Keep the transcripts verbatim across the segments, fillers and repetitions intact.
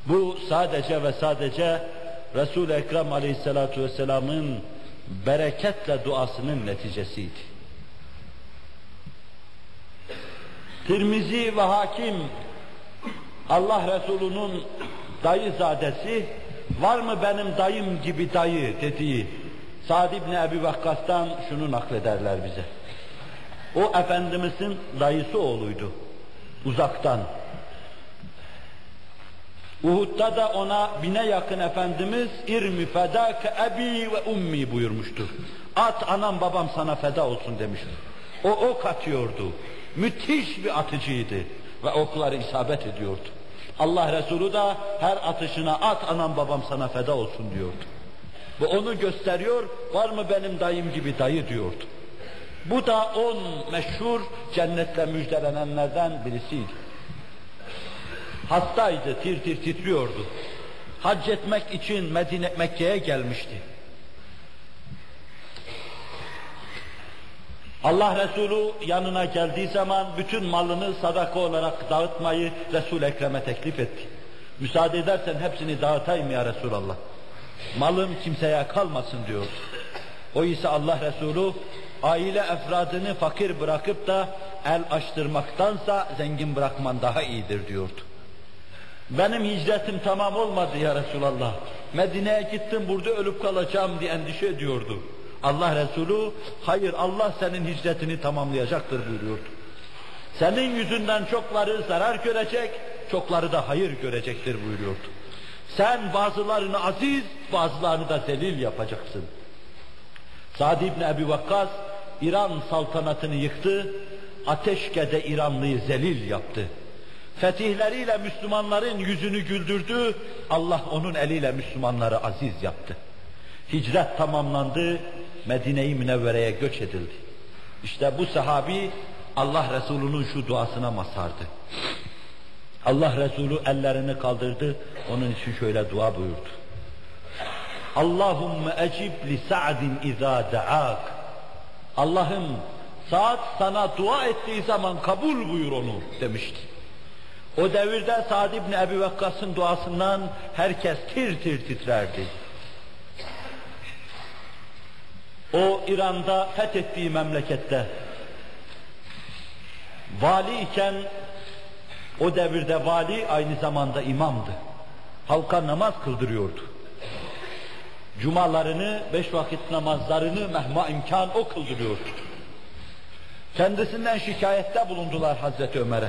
Bu sadece ve sadece Resul-i Ekrem Aleyhisselatü Vesselam'ın bereketle duasının neticesiydi. Tirmizi ve Hakim, Allah Resulü'nün dayızadesi, var mı benim dayım gibi dayı dediği Sa'd ibn Ebi Vakkas'tan şunu naklederler bize. O Efendimiz'in dayısı oğluydu, uzaktan. Uhud'da da ona bine yakın Efendimiz irmi fedâke ebi ve ummi buyurmuştur. At anam babam sana feda olsun demiştir. O ok atıyordu. Müthiş bir atıcıydı ve okları isabet ediyordu. Allah Resulü da her atışına at anam babam sana feda olsun diyordu. Bu onu gösteriyor, var mı benim dayım gibi dayı diyordu. Bu da on meşhur cennetle müjdelenenlerden birisiydi. Hastaydı, tir tir titriyordu. Hac etmek için Medine, Mekke'ye gelmişti. Allah Resulü yanına geldiği zaman bütün malını sadaka olarak dağıtmayı Resul-i Ekrem'e teklif etti. Müsaade edersen hepsini dağıtayım ya Resulallah. Malım kimseye kalmasın diyordu. O ise Allah Resulü aile efradını fakir bırakıp da el açtırmaktansa zengin bırakman daha iyidir diyordu. Benim hicretim tamam olmadı ya Resulallah. Medine'ye gittim, burada ölüp kalacağım diye endişe ediyordu. Allah Resulü, hayır Allah senin hicretini tamamlayacaktır buyuruyordu. Senin yüzünden çokları zarar görecek, çokları da hayır görecektir buyuruyordu. Sen bazılarını aziz, bazılarını da zelil yapacaksın. Sa'd ibn Ebi Vakkas, İran saltanatını yıktı, Ateşke'de İranlıyı zelil yaptı. Fetihleriyle Müslümanların yüzünü güldürdü, Allah onun eliyle Müslümanları aziz yaptı. Hicret tamamlandı, Medine-i Münevvere'ye göç edildi. İşte bu sahabi Allah Resulü'nün şu duasına mazhardı. Allah Resulü ellerini kaldırdı, onun için şöyle dua buyurdu. Allahümme ecib li Sa'din izâ da'ak. Allah'ım Sa'd sana dua ettiği zaman kabul buyur onu demişti. O devirde Sa'd ibn Ebi Vakkas'ın duasından herkes tir tir titrerdi. O İran'da fethettiği memlekette vali iken, o devirde vali aynı zamanda imamdı. Halka namaz kıldırıyordu. Cumalarını, beş vakit namazlarını mehma imkan o kıldırıyordu. Kendisinden şikayette bulundular Hazreti Ömer'e.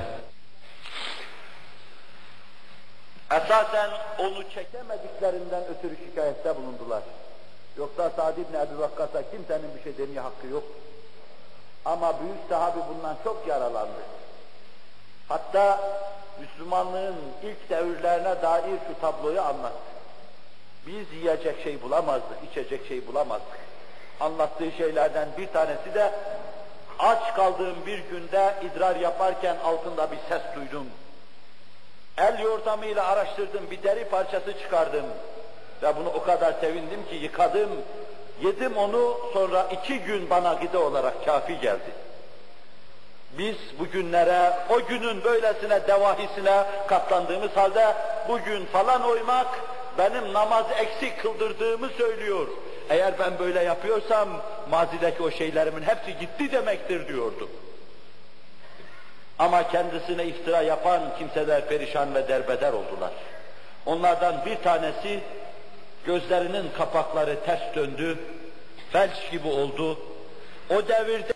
Esasen onu çekemediklerinden ötürü şikayette bulundular. Yoksa Sa'd ibn Ebi Vakkas'a kimsenin bir şey demeye hakkı yok. Ama büyük sahabi bundan çok yaralandı. Hatta Müslümanlığın ilk devirlerine dair şu tabloyu anlattı. Biz yiyecek şey bulamazdık, içecek şey bulamazdık. Anlattığı şeylerden bir tanesi de aç kaldığım bir günde idrar yaparken altında bir ses duydum. El yordamıyla araştırdım, bir deri parçası çıkardım. Ve bunu o kadar sevindim ki yıkadım, yedim onu, sonra iki gün bana gıda olarak kafi geldi. Biz bugünlere, o günün böylesine devahisine katlandığımız halde bugün falan oymak benim namazı eksik kıldırdığımı söylüyor. Eğer ben böyle yapıyorsam mazideki o şeylerimin hepsi gitti demektir diyordu. Ama kendisine iftira yapan kimseler perişan ve derbeder oldular. Onlardan bir tanesi gözlerinin kapakları ters döndü, felç gibi oldu. O devirde